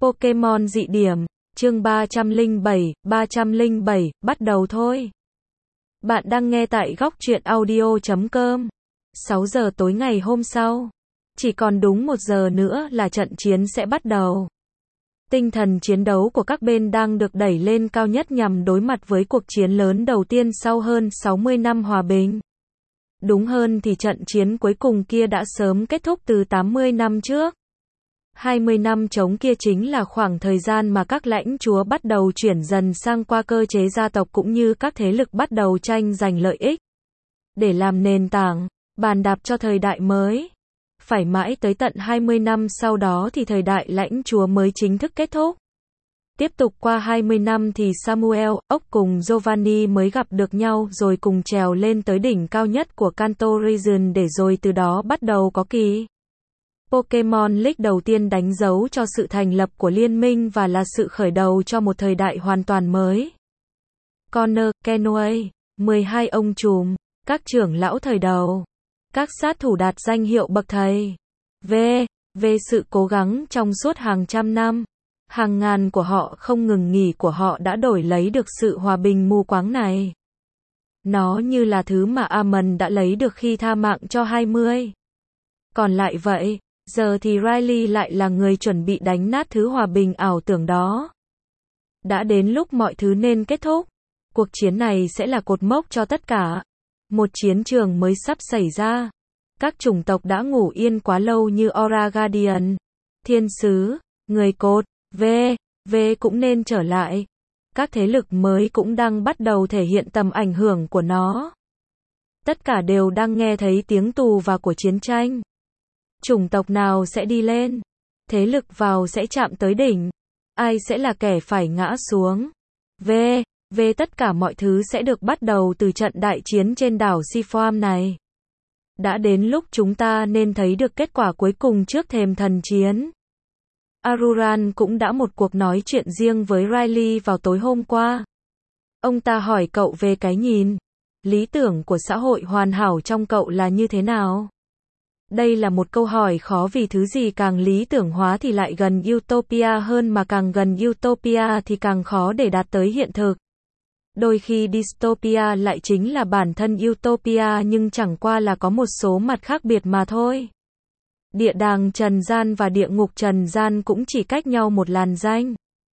Pokemon dị điểm, chương 307, bắt đầu thôi. Bạn đang nghe tại góc truyện audio.com. 6 giờ tối ngày hôm sau. Chỉ còn đúng 1 giờ nữa là trận chiến sẽ bắt đầu. Tinh thần chiến đấu của các bên đang được đẩy lên cao nhất nhằm đối mặt với cuộc chiến lớn đầu tiên sau hơn 60 năm hòa bình. Đúng hơn thì trận chiến cuối cùng kia đã sớm kết thúc từ 80 năm trước. 20 năm trống kia chính là khoảng thời gian mà các lãnh chúa bắt đầu chuyển dần sang qua cơ chế gia tộc cũng như các thế lực bắt đầu tranh giành lợi ích. Để làm nền tảng, bàn đạp cho thời đại mới. Phải mãi tới tận 20 năm sau đó thì thời đại lãnh chúa mới chính thức kết thúc. Tiếp tục qua 20 năm thì Samuel, Oak cùng Giovanni mới gặp được nhau rồi cùng trèo lên tới đỉnh cao nhất của Kanto Region để rồi từ đó bắt đầu có kỳ Pokemon League đầu tiên đánh dấu cho sự thành lập của liên minh và là sự khởi đầu cho một thời đại hoàn toàn mới. Connor, Kenway, 12 ông trùm, các trưởng lão thời đầu, các sát thủ đạt danh hiệu bậc thầy. Về sự cố gắng trong suốt hàng trăm năm, hàng ngàn của họ không ngừng nghỉ của họ đã đổi lấy được sự hòa bình mù quáng này. Nó như là thứ mà Amon đã lấy được khi tha mạng cho 20. Còn lại vậy, giờ thì Riley lại là người chuẩn bị đánh nát thứ hòa bình ảo tưởng đó. Đã đến lúc mọi thứ nên kết thúc. Cuộc chiến này sẽ là cột mốc cho tất cả. Một chiến trường mới sắp xảy ra. Các chủng tộc đã ngủ yên quá lâu như Aura Guardian, Thiên Sứ, Người Cột, V cũng nên trở lại. Các thế lực mới cũng đang bắt đầu thể hiện tầm ảnh hưởng của nó. Tất cả đều đang nghe thấy tiếng tù và của chiến tranh. Chủng tộc nào sẽ đi lên? Thế lực vào sẽ chạm tới đỉnh. Ai sẽ là kẻ phải ngã xuống? Tất cả mọi thứ sẽ được bắt đầu từ trận đại chiến trên đảo Seaform này. Đã đến lúc chúng ta nên thấy được kết quả cuối cùng trước thềm thần chiến. Aruran cũng đã một cuộc nói chuyện riêng với Riley vào tối hôm qua. Ông ta hỏi cậu về cái nhìn, lý tưởng của xã hội hoàn hảo trong cậu là như thế nào? Đây là một câu hỏi khó vì thứ gì càng lý tưởng hóa thì lại gần utopia hơn mà càng gần utopia thì càng khó để đạt tới hiện thực. Đôi khi dystopia lại chính là bản thân utopia nhưng chẳng qua là có một số mặt khác biệt mà thôi. Địa đàng trần gian và địa ngục trần gian cũng chỉ cách nhau một làn ranh.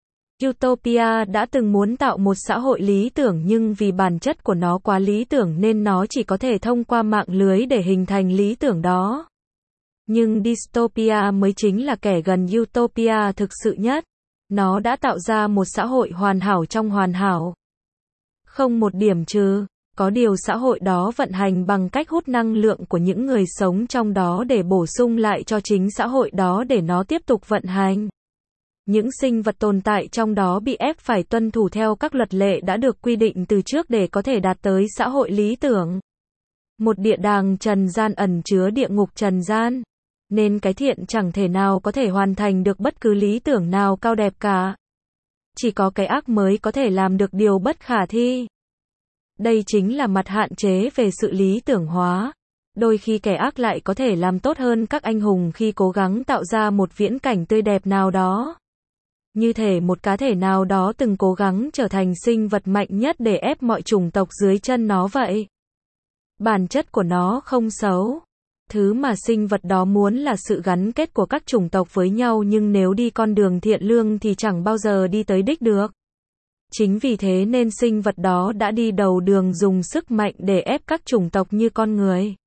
Utopia đã từng muốn tạo một xã hội lý tưởng nhưng vì bản chất của nó quá lý tưởng nên nó chỉ có thể thông qua mạng lưới để hình thành lý tưởng đó. Nhưng dystopia mới chính là kẻ gần utopia thực sự nhất. Nó đã tạo ra một xã hội hoàn hảo trong hoàn hảo. Không một điểm trừ, có điều xã hội đó vận hành bằng cách hút năng lượng của những người sống trong đó để bổ sung lại cho chính xã hội đó để nó tiếp tục vận hành. Những sinh vật tồn tại trong đó bị ép phải tuân thủ theo các luật lệ đã được quy định từ trước để có thể đạt tới xã hội lý tưởng. Một địa đàng trần gian ẩn chứa địa ngục trần gian, nên cái thiện chẳng thể nào có thể hoàn thành được bất cứ lý tưởng nào cao đẹp cả. Chỉ có cái ác mới có thể làm được điều bất khả thi. Đây chính là mặt hạn chế về sự lý tưởng hóa. Đôi khi kẻ ác lại có thể làm tốt hơn các anh hùng khi cố gắng tạo ra một viễn cảnh tươi đẹp nào đó. Như thể một cá thể nào đó từng cố gắng trở thành sinh vật mạnh nhất để ép mọi chủng tộc dưới chân nó vậy. Bản chất của nó không xấu. Thứ mà sinh vật đó muốn là sự gắn kết của các chủng tộc với nhau nhưng nếu đi con đường thiện lương thì chẳng bao giờ đi tới đích được. Chính vì thế nên sinh vật đó đã đi đầu đường dùng sức mạnh để ép các chủng tộc như con người.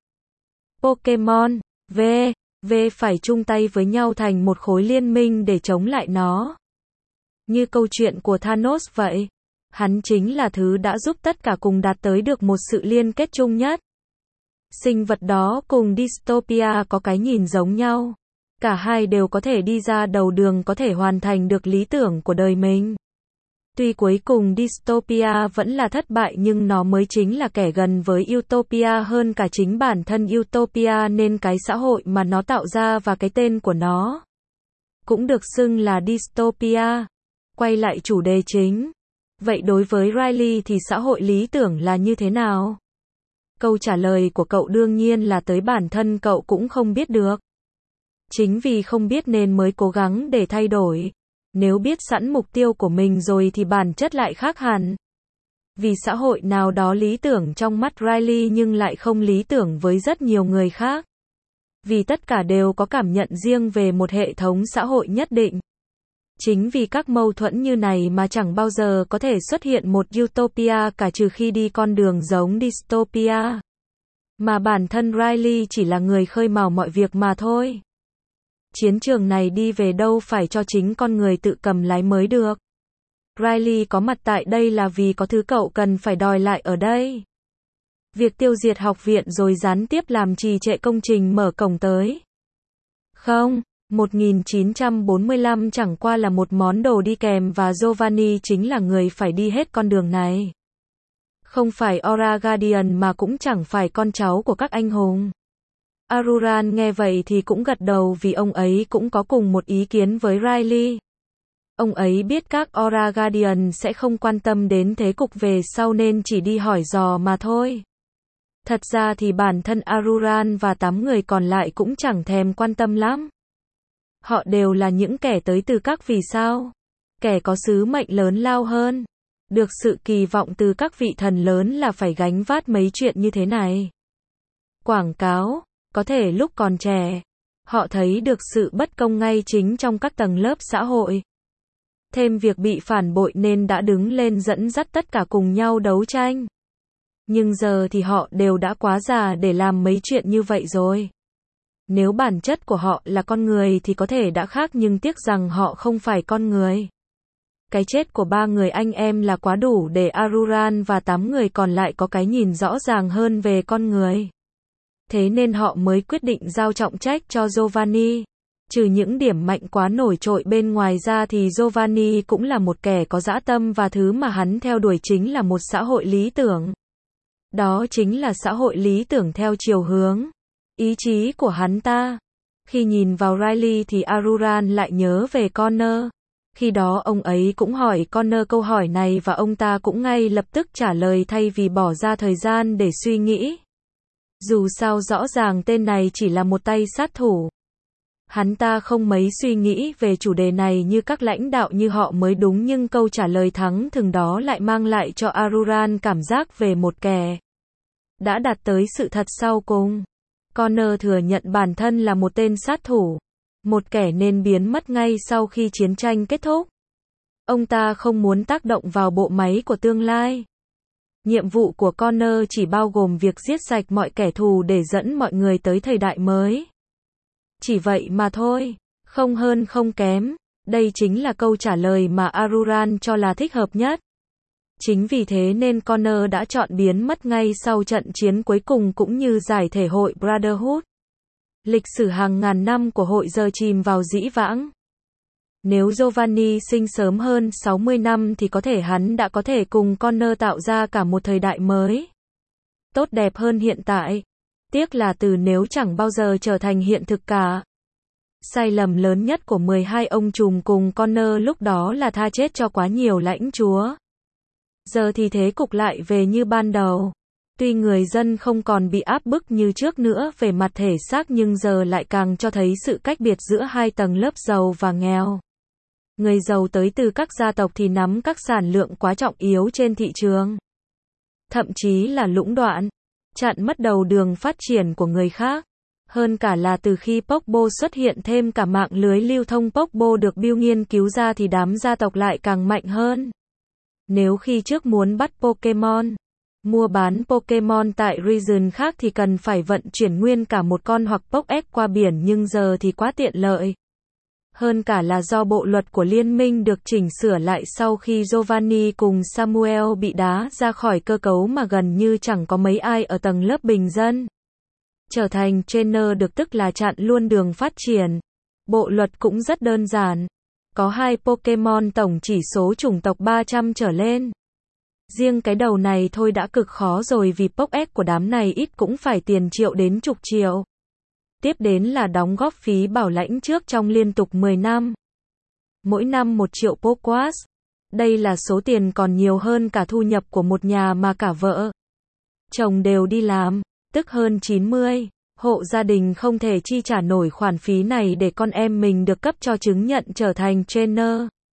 Pokemon, phải chung tay với nhau thành một khối liên minh để chống lại nó. Như câu chuyện của Thanos vậy. Hắn chính là thứ đã giúp tất cả cùng đạt tới được một sự liên kết chung nhất. Sinh vật đó cùng dystopia có cái nhìn giống nhau. Cả hai đều có thể đi ra đầu đường có thể hoàn thành được lý tưởng của đời mình. Tuy cuối cùng dystopia vẫn là thất bại nhưng nó mới chính là kẻ gần với utopia hơn cả chính bản thân utopia nên cái xã hội mà nó tạo ra và cái tên của nó cũng được xưng là dystopia. Quay lại chủ đề chính. Vậy đối với Riley thì xã hội lý tưởng là như thế nào? Câu trả lời của cậu đương nhiên là tới bản thân cậu cũng không biết được. Chính vì không biết nên mới cố gắng để thay đổi. Nếu biết sẵn mục tiêu của mình rồi thì bản chất lại khác hẳn. Vì xã hội nào đó lý tưởng trong mắt Riley nhưng lại không lý tưởng với rất nhiều người khác. Vì tất cả đều có cảm nhận riêng về một hệ thống xã hội nhất định. Chính vì các mâu thuẫn như này mà chẳng bao giờ có thể xuất hiện một utopia cả trừ khi đi con đường giống dystopia. Mà bản thân Riley chỉ là người khơi mào mọi việc mà thôi. Chiến trường này đi về đâu phải cho chính con người tự cầm lái mới được. Riley có mặt tại đây là vì có thứ cậu cần phải đòi lại ở đây. Việc tiêu diệt học viện rồi gián tiếp làm trì trệ công trình mở cổng tới. Không, 1945 chẳng qua là một món đồ đi kèm và Giovanni chính là người phải đi hết con đường này. Không phải Aura Guardian mà cũng chẳng phải con cháu của các anh hùng. Aruran nghe vậy thì cũng gật đầu vì ông ấy cũng có cùng một ý kiến với Riley. Ông ấy biết các Aura Guardian sẽ không quan tâm đến thế cục về sau nên chỉ đi hỏi dò mà thôi. Thật ra thì bản thân Aruran và 8 người còn lại cũng chẳng thèm quan tâm lắm. Họ đều là những kẻ tới từ các vì sao. Kẻ có sứ mệnh lớn lao hơn. Được sự kỳ vọng từ các vị thần lớn là phải gánh vác mấy chuyện như thế này. Quảng cáo, có thể lúc còn trẻ, họ thấy được sự bất công ngay chính trong các tầng lớp xã hội. Thêm việc bị phản bội nên đã đứng lên dẫn dắt tất cả cùng nhau đấu tranh. Nhưng giờ thì họ đều đã quá già để làm mấy chuyện như vậy rồi. Nếu bản chất của họ là con người thì có thể đã khác nhưng tiếc rằng họ không phải con người. Cái chết của 3 người anh em là quá đủ để Aruran và 8 người còn lại có cái nhìn rõ ràng hơn về con người. Thế nên họ mới quyết định giao trọng trách cho Giovanni. Trừ những điểm mạnh quá nổi trội bên ngoài ra thì Giovanni cũng là một kẻ có dã tâm và thứ mà hắn theo đuổi chính là một xã hội lý tưởng. Đó chính là xã hội lý tưởng theo chiều hướng ý chí của hắn ta. Khi nhìn vào Riley thì Aruran lại nhớ về Connor. Khi đó ông ấy cũng hỏi Connor câu hỏi này và ông ta cũng ngay lập tức trả lời thay vì bỏ ra thời gian để suy nghĩ. Dù sao rõ ràng tên này chỉ là một tay sát thủ. Hắn ta không mấy suy nghĩ về chủ đề này như các lãnh đạo như họ mới đúng nhưng câu trả lời thắng thường đó lại mang lại cho Aruran cảm giác về một kẻ đã đạt tới sự thật sau cùng. Connor thừa nhận bản thân là một tên sát thủ. Một kẻ nên biến mất ngay sau khi chiến tranh kết thúc. Ông ta không muốn tác động vào bộ máy của tương lai. Nhiệm vụ của Connor chỉ bao gồm việc giết sạch mọi kẻ thù để dẫn mọi người tới thời đại mới. Chỉ vậy mà thôi, không hơn không kém. Đây chính là câu trả lời mà Aruran cho là thích hợp nhất. Chính vì thế nên Connor đã chọn biến mất ngay sau trận chiến cuối cùng cũng như giải thể hội Brotherhood. Lịch sử hàng ngàn năm của hội giờ chìm vào dĩ vãng. Nếu Giovanni sinh sớm hơn 60 năm thì có thể hắn đã có thể cùng Connor tạo ra cả một thời đại mới. Tốt đẹp hơn hiện tại. Tiếc là từ nếu chẳng bao giờ trở thành hiện thực cả. Sai lầm lớn nhất của 12 ông trùm cùng Connor lúc đó là tha chết cho quá nhiều lãnh chúa. Giờ thì thế cục lại về như ban đầu. Tuy người dân không còn bị áp bức như trước nữa về mặt thể xác nhưng giờ lại càng cho thấy sự cách biệt giữa hai tầng lớp giàu và nghèo. Người giàu tới từ các gia tộc thì nắm các sản lượng quá trọng yếu trên thị trường. Thậm chí là lũng đoạn, chặn mất đầu đường phát triển của người khác. Hơn cả là từ khi Pokbo xuất hiện thêm cả mạng lưới lưu thông Pokbo được Bill nghiên cứu ra thì đám gia tộc lại càng mạnh hơn. Nếu khi trước muốn bắt Pokemon, mua bán Pokemon tại region khác thì cần phải vận chuyển nguyên cả một con hoặc Pokédex qua biển nhưng giờ thì quá tiện lợi. Hơn cả là do bộ luật của liên minh được chỉnh sửa lại sau khi Giovanni cùng Samuel bị đá ra khỏi cơ cấu mà gần như chẳng có mấy ai ở tầng lớp bình dân. Trở thành trainer được tức là chặn luôn đường phát triển. Bộ luật cũng rất đơn giản. Có 2 Pokemon tổng chỉ số chủng tộc 300 trở lên. Riêng cái đầu này thôi đã cực khó rồi vì Pokédex của đám này ít cũng phải tiền triệu đến chục triệu. Tiếp đến là đóng góp phí bảo lãnh trước trong liên tục 10 năm. Mỗi năm 1 triệu Pokédex. Đây là số tiền còn nhiều hơn cả thu nhập của một nhà mà cả vợ chồng đều đi làm, tức hơn 90. Hộ gia đình không thể chi trả nổi khoản phí này để con em mình được cấp cho chứng nhận trở thành trainer.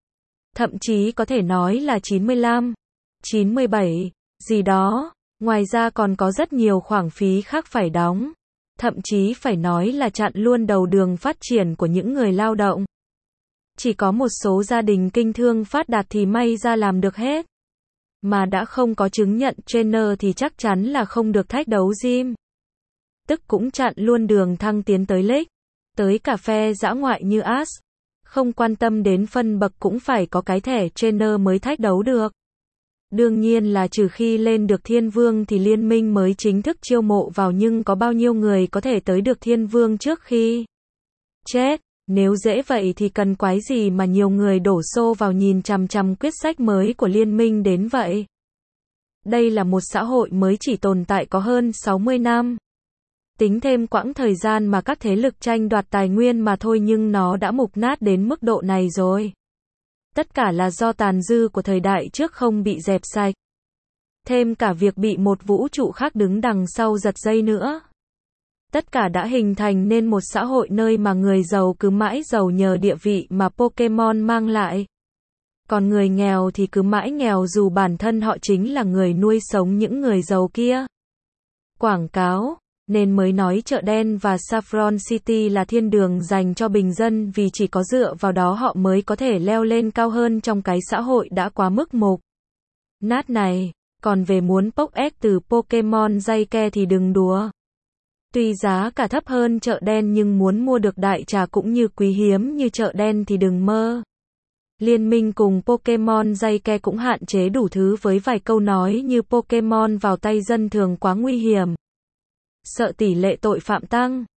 thậm chí có thể nói là 95, 97, gì đó. Ngoài ra còn có rất nhiều khoản phí khác phải đóng. Thậm chí phải nói là chặn luôn đầu đường phát triển của những người lao động. Chỉ có một số gia đình kinh thương phát đạt thì may ra làm được hết. Mà đã không có chứng nhận trainer thì chắc chắn là không được thách đấu gym. Tức cũng chặn luôn đường thăng tiến tới league, tới cả phe dã ngoại như AS. Không quan tâm đến phân bậc cũng phải có cái thẻ trainer mới thách đấu được. Đương nhiên là trừ khi lên được Thiên Vương thì liên minh mới chính thức chiêu mộ vào, nhưng có bao nhiêu người có thể tới được Thiên Vương trước khi chết. Nếu dễ vậy thì cần quái gì mà nhiều người đổ xô vào nhìn chằm chằm quyết sách mới của liên minh đến vậy. Đây là một xã hội mới chỉ tồn tại có hơn 60 năm. Tính thêm quãng thời gian mà các thế lực tranh đoạt tài nguyên mà thôi, nhưng nó đã mục nát đến mức độ này rồi. Tất cả là do tàn dư của thời đại trước không bị dẹp sạch. Thêm cả việc bị một vũ trụ khác đứng đằng sau giật dây nữa. Tất cả đã hình thành nên một xã hội nơi mà người giàu cứ mãi giàu nhờ địa vị mà Pokemon mang lại. Còn người nghèo thì cứ mãi nghèo dù bản thân họ chính là người nuôi sống những người giàu kia. Quảng cáo, nên mới nói chợ đen và Saffron City là thiên đường dành cho bình dân, vì chỉ có dựa vào đó họ mới có thể leo lên cao hơn trong cái xã hội đã quá mức mục nát này. Còn về muốn Pokédex từ Pokemon dây ke thì đừng đùa. Tuy giá cả thấp hơn chợ đen nhưng muốn mua được đại trà cũng như quý hiếm như chợ đen thì đừng mơ. Liên minh cùng Pokemon dây ke cũng hạn chế đủ thứ với vài câu nói như Pokemon vào tay dân thường quá nguy hiểm. Sợ tỷ lệ tội phạm tăng.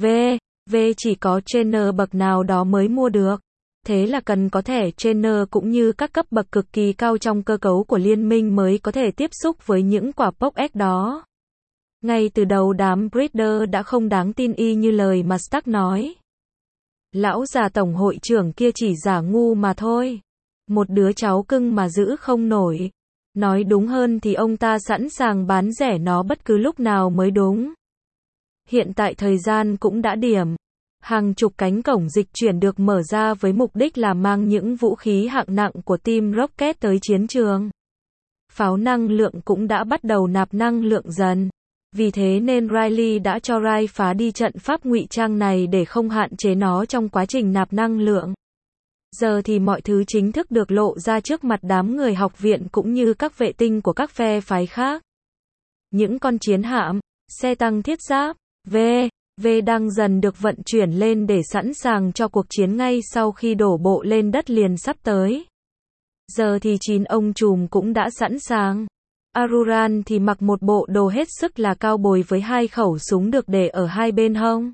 Chỉ có trainer bậc nào đó mới mua được. Thế là cần có thẻ trainer cũng như các cấp bậc cực kỳ cao trong cơ cấu của liên minh mới có thể tiếp xúc với những quả Pokédex đó. Ngay từ đầu đám breeder đã không đáng tin y như lời mà Stark nói. Lão già tổng hội trưởng kia chỉ giả ngu mà thôi. Một đứa cháu cưng mà giữ không nổi. Nói đúng hơn thì ông ta sẵn sàng bán rẻ nó bất cứ lúc nào mới đúng. Hiện tại thời gian cũng đã điểm. Hàng chục cánh cổng dịch chuyển được mở ra với mục đích là mang những vũ khí hạng nặng của Team Rocket tới chiến trường. Pháo năng lượng cũng đã bắt đầu nạp năng lượng dần. Vì thế nên Riley đã cho Rai phá đi trận pháp ngụy trang này để không hạn chế nó trong quá trình nạp năng lượng. Giờ thì mọi thứ chính thức được lộ ra trước mặt đám người học viện cũng như các vệ tinh của các phe phái khác. Những con chiến hạm, xe tăng thiết giáp, đang dần được vận chuyển lên để sẵn sàng cho cuộc chiến ngay sau khi đổ bộ lên đất liền sắp tới. Giờ thì 9 ông trùm cũng đã sẵn sàng. Aruran thì mặc một bộ đồ hết sức là cao bồi với 2 khẩu súng được để ở hai bên hông.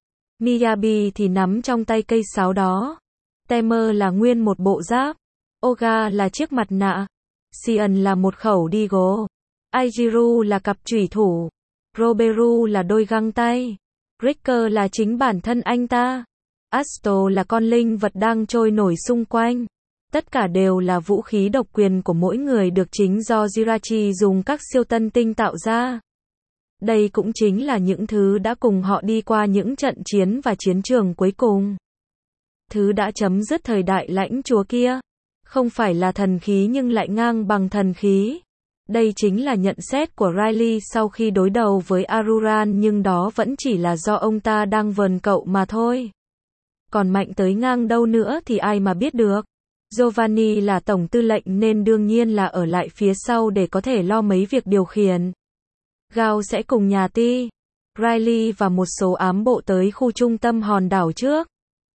Miyabi thì nắm trong tay cây sáo đó. Temer là nguyên một bộ giáp. Oga là chiếc mặt nạ. Sion là một khẩu Deagle. Aijiru là cặp chủy thủ. Roberu là đôi găng tay. Ricker là chính bản thân anh ta. Asto là con linh vật đang trôi nổi xung quanh. Tất cả đều là vũ khí độc quyền của mỗi người được chính do Jirachi dùng các siêu tân tinh tạo ra. Đây cũng chính là những thứ đã cùng họ đi qua những trận chiến và chiến trường cuối cùng. Thứ đã chấm dứt thời đại lãnh chúa kia. Không phải là thần khí nhưng lại ngang bằng thần khí. Đây chính là nhận xét của Riley sau khi đối đầu với Aruran, nhưng đó vẫn chỉ là do ông ta đang vờn cậu mà thôi. Còn mạnh tới ngang đâu nữa thì ai mà biết được. Giovanni là tổng tư lệnh nên đương nhiên là ở lại phía sau để có thể lo mấy việc điều khiển. Gao sẽ cùng nhà Ti, Riley và một số ám bộ tới khu trung tâm hòn đảo trước.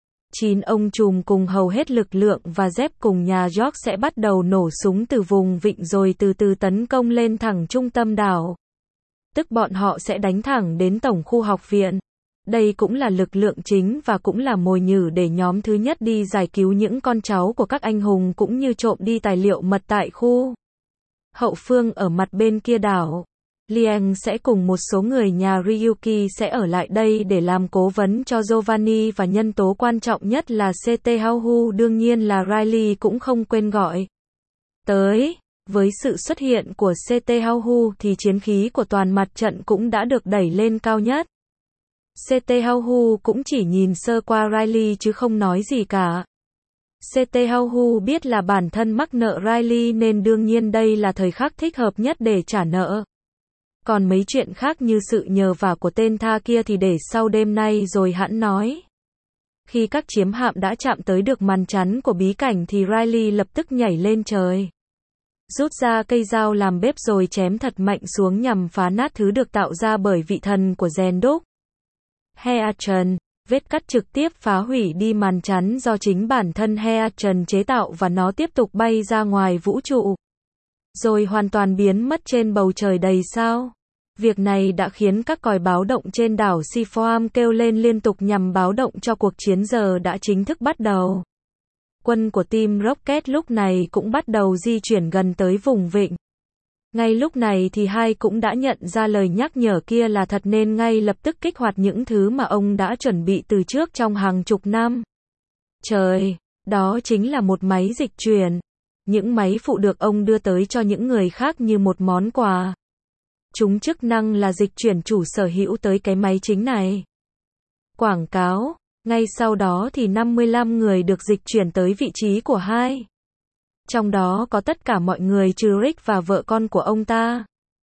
9 ông trùm cùng hầu hết lực lượng và dép cùng nhà York sẽ bắt đầu nổ súng từ vùng vịnh rồi từ từ tấn công lên thẳng trung tâm đảo. Tức bọn họ sẽ đánh thẳng đến tổng khu học viện. Đây cũng là lực lượng chính và cũng là mồi nhử để nhóm thứ nhất đi giải cứu những con cháu của các anh hùng cũng như trộm đi tài liệu mật tại khu hậu phương ở mặt bên kia đảo. Liang sẽ cùng một số người nhà Ryuki sẽ ở lại đây để làm cố vấn cho Giovanni và nhân tố quan trọng nhất là CT Hauhu, đương nhiên là Riley cũng không quên gọi tới. Với sự xuất hiện của CT Hauhu thì chiến khí của toàn mặt trận cũng đã được đẩy lên cao nhất. CT Hauhu cũng chỉ nhìn sơ qua Riley chứ không nói gì cả. CT Hau biết là bản thân mắc nợ Riley nên đương nhiên đây là thời khắc thích hợp nhất để trả nợ. Còn mấy chuyện khác như sự nhờ vả của tên tha kia thì để sau đêm nay rồi hẵng nói. Khi các chiến hạm đã chạm tới được màn chắn của bí cảnh thì Riley lập tức nhảy lên trời. Rút ra cây dao làm bếp rồi chém thật mạnh xuống nhằm phá nát thứ được tạo ra bởi vị thần của rèn đúc. Heatran, vết cắt trực tiếp phá hủy đi màn chắn do chính bản thân Heatran chế tạo và nó tiếp tục bay ra ngoài vũ trụ. Rồi hoàn toàn biến mất trên bầu trời đầy sao. Việc này đã khiến các còi báo động trên đảo Seaform kêu lên liên tục nhằm báo động cho cuộc chiến giờ đã chính thức bắt đầu. Quân của Team Rocket lúc này cũng bắt đầu di chuyển gần tới vùng vịnh. Ngay lúc này thì Hai cũng đã nhận ra lời nhắc nhở kia là thật nên ngay lập tức kích hoạt những thứ mà ông đã chuẩn bị từ trước trong hàng chục năm. Trời, đó chính là một máy dịch chuyển. Những máy phụ được ông đưa tới cho những người khác như một món quà. Chúng chức năng là dịch chuyển chủ sở hữu tới cái máy chính này. Quảng cáo, ngay sau đó thì 55 người được dịch chuyển tới vị trí của Hai. Trong đó có tất cả mọi người trừ Rick và vợ con của ông ta.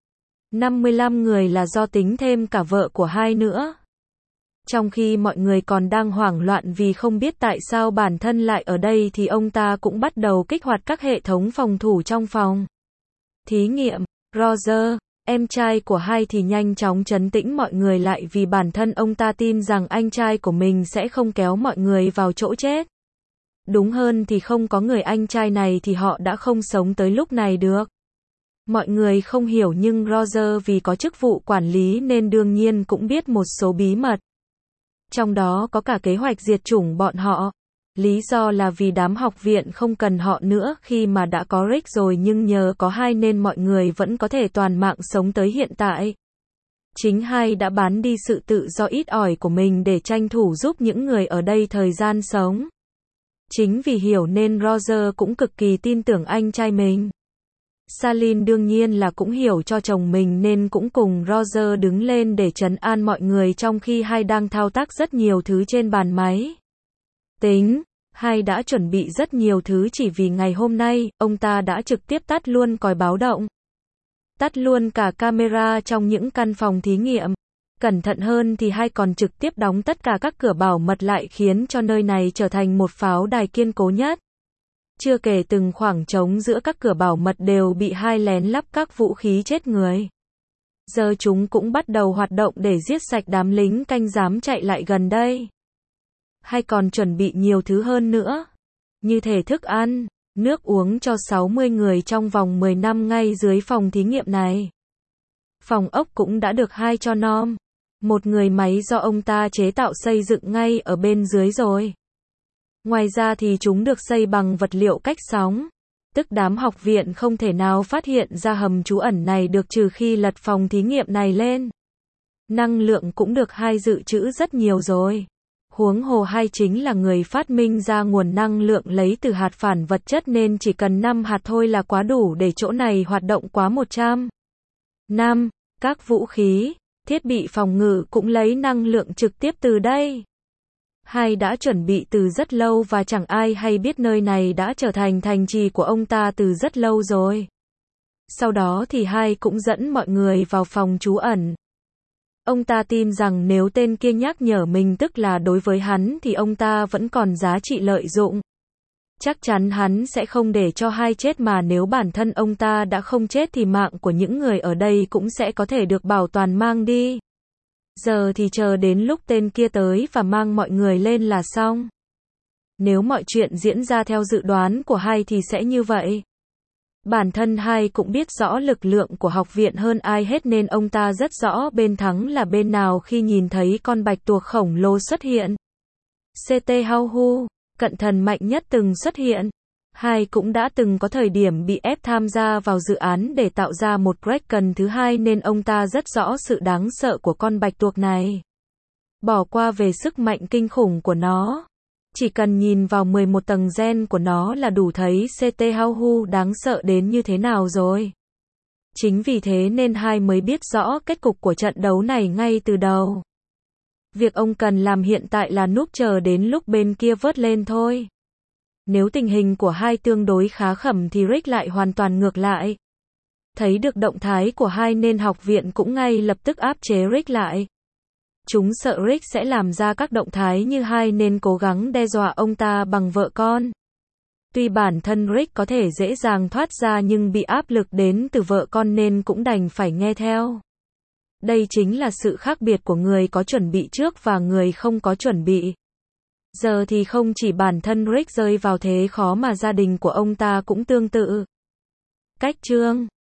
55 người là do tính thêm cả vợ của Hai nữa. Trong khi mọi người còn đang hoảng loạn vì không biết tại sao bản thân lại ở đây thì ông ta cũng bắt đầu kích hoạt các hệ thống phòng thủ trong phòng thí nghiệm. Roger, em trai của Hai thì nhanh chóng trấn tĩnh mọi người lại vì bản thân ông ta tin rằng anh trai của mình sẽ không kéo mọi người vào chỗ chết. Đúng hơn thì không có người anh trai này thì họ đã không sống tới lúc này được. Mọi người không hiểu nhưng Roger vì có chức vụ quản lý nên đương nhiên cũng biết một số bí mật. Trong đó có cả kế hoạch diệt chủng bọn họ. Lý do là vì đám học viện không cần họ nữa khi mà đã có Rick rồi nhưng nhờ có Hai nên mọi người vẫn có thể toàn mạng sống tới hiện tại. Chính Hai đã bán đi sự tự do ít ỏi của mình để tranh thủ giúp những người ở đây thời gian sống. Chính vì hiểu nên Roger cũng cực kỳ tin tưởng anh trai mình. Salin đương nhiên là cũng hiểu cho chồng mình nên cũng cùng Roger đứng lên để trấn an mọi người trong khi Hai đang thao tác rất nhiều thứ trên bàn máy. Hai đã chuẩn bị rất nhiều thứ chỉ vì ngày hôm nay, ông ta đã trực tiếp tắt luôn còi báo động. Tắt luôn cả camera trong những căn phòng thí nghiệm. Cẩn thận hơn thì Hai còn trực tiếp đóng tất cả các cửa bảo mật lại khiến cho nơi này trở thành một pháo đài kiên cố nhất. Chưa kể từng khoảng trống giữa các cửa bảo mật đều bị Hai lén lắp các vũ khí chết người. Giờ chúng cũng bắt đầu hoạt động để giết sạch đám lính canh dám chạy lại gần đây. Hai còn chuẩn bị nhiều thứ hơn nữa. Như thể thức ăn, nước uống cho 60 người trong vòng 10 năm ngay dưới phòng thí nghiệm này. Phòng ốc cũng đã được Hai cho nom. Một người máy do ông ta chế tạo xây dựng ngay ở bên dưới rồi. Ngoài ra thì chúng được xây bằng vật liệu cách sóng. Tức đám học viện không thể nào phát hiện ra hầm trú ẩn này được trừ khi lật phòng thí nghiệm này lên. Năng lượng cũng được Hai dự trữ rất nhiều rồi. Huống hồ Hai chính là người phát minh ra nguồn năng lượng lấy từ hạt phản vật chất nên chỉ cần 5 hạt thôi là quá đủ để chỗ này hoạt động quá 100 năm. Các vũ khí, thiết bị phòng ngự cũng lấy năng lượng trực tiếp từ đây. Hai đã chuẩn bị từ rất lâu và chẳng ai hay biết nơi này đã trở thành thành trì của ông ta từ rất lâu rồi. Sau đó thì Hai cũng dẫn mọi người vào phòng trú ẩn. Ông ta tin rằng nếu tên kia nhắc nhở mình tức là đối với hắn thì ông ta vẫn còn giá trị lợi dụng. Chắc chắn hắn sẽ không để cho Hai chết mà nếu bản thân ông ta đã không chết thì mạng của những người ở đây cũng sẽ có thể được bảo toàn mang đi. Giờ thì chờ đến lúc tên kia tới và mang mọi người lên là xong. Nếu mọi chuyện diễn ra theo dự đoán của Hai thì sẽ như vậy. Bản thân Hai cũng biết rõ lực lượng của học viện hơn ai hết nên ông ta rất rõ bên thắng là bên nào khi nhìn thấy con bạch tuộc khổng lồ xuất hiện. CT Hau, cận thần mạnh nhất từng xuất hiện. Hai cũng đã từng có thời điểm bị ép tham gia vào dự án để tạo ra một Kraken thứ hai nên ông ta rất rõ sự đáng sợ của con bạch tuộc này. Bỏ qua về sức mạnh kinh khủng của nó. Chỉ cần nhìn vào 11 tầng gen của nó là đủ thấy CT Hau đáng sợ đến như thế nào rồi. Chính vì thế nên Hai mới biết rõ kết cục của trận đấu này ngay từ đầu. Việc ông cần làm hiện tại là núp chờ đến lúc bên kia vớt lên thôi. Nếu tình hình của hai tương đối khá khẩm thì Rick lại hoàn toàn ngược lại. Thấy được động thái của hai nên học viện cũng ngay lập tức áp chế Rick lại. Chúng sợ Rick sẽ làm ra các động thái như hai nên cố gắng đe dọa ông ta bằng vợ con. Tuy bản thân Rick có thể dễ dàng thoát ra nhưng bị áp lực đến từ vợ con nên cũng đành phải nghe theo. Đây chính là sự khác biệt của người có chuẩn bị trước và người không có chuẩn bị. Giờ thì không chỉ bản thân Rick rơi vào thế khó mà gia đình của ông ta cũng tương tự. Cách chương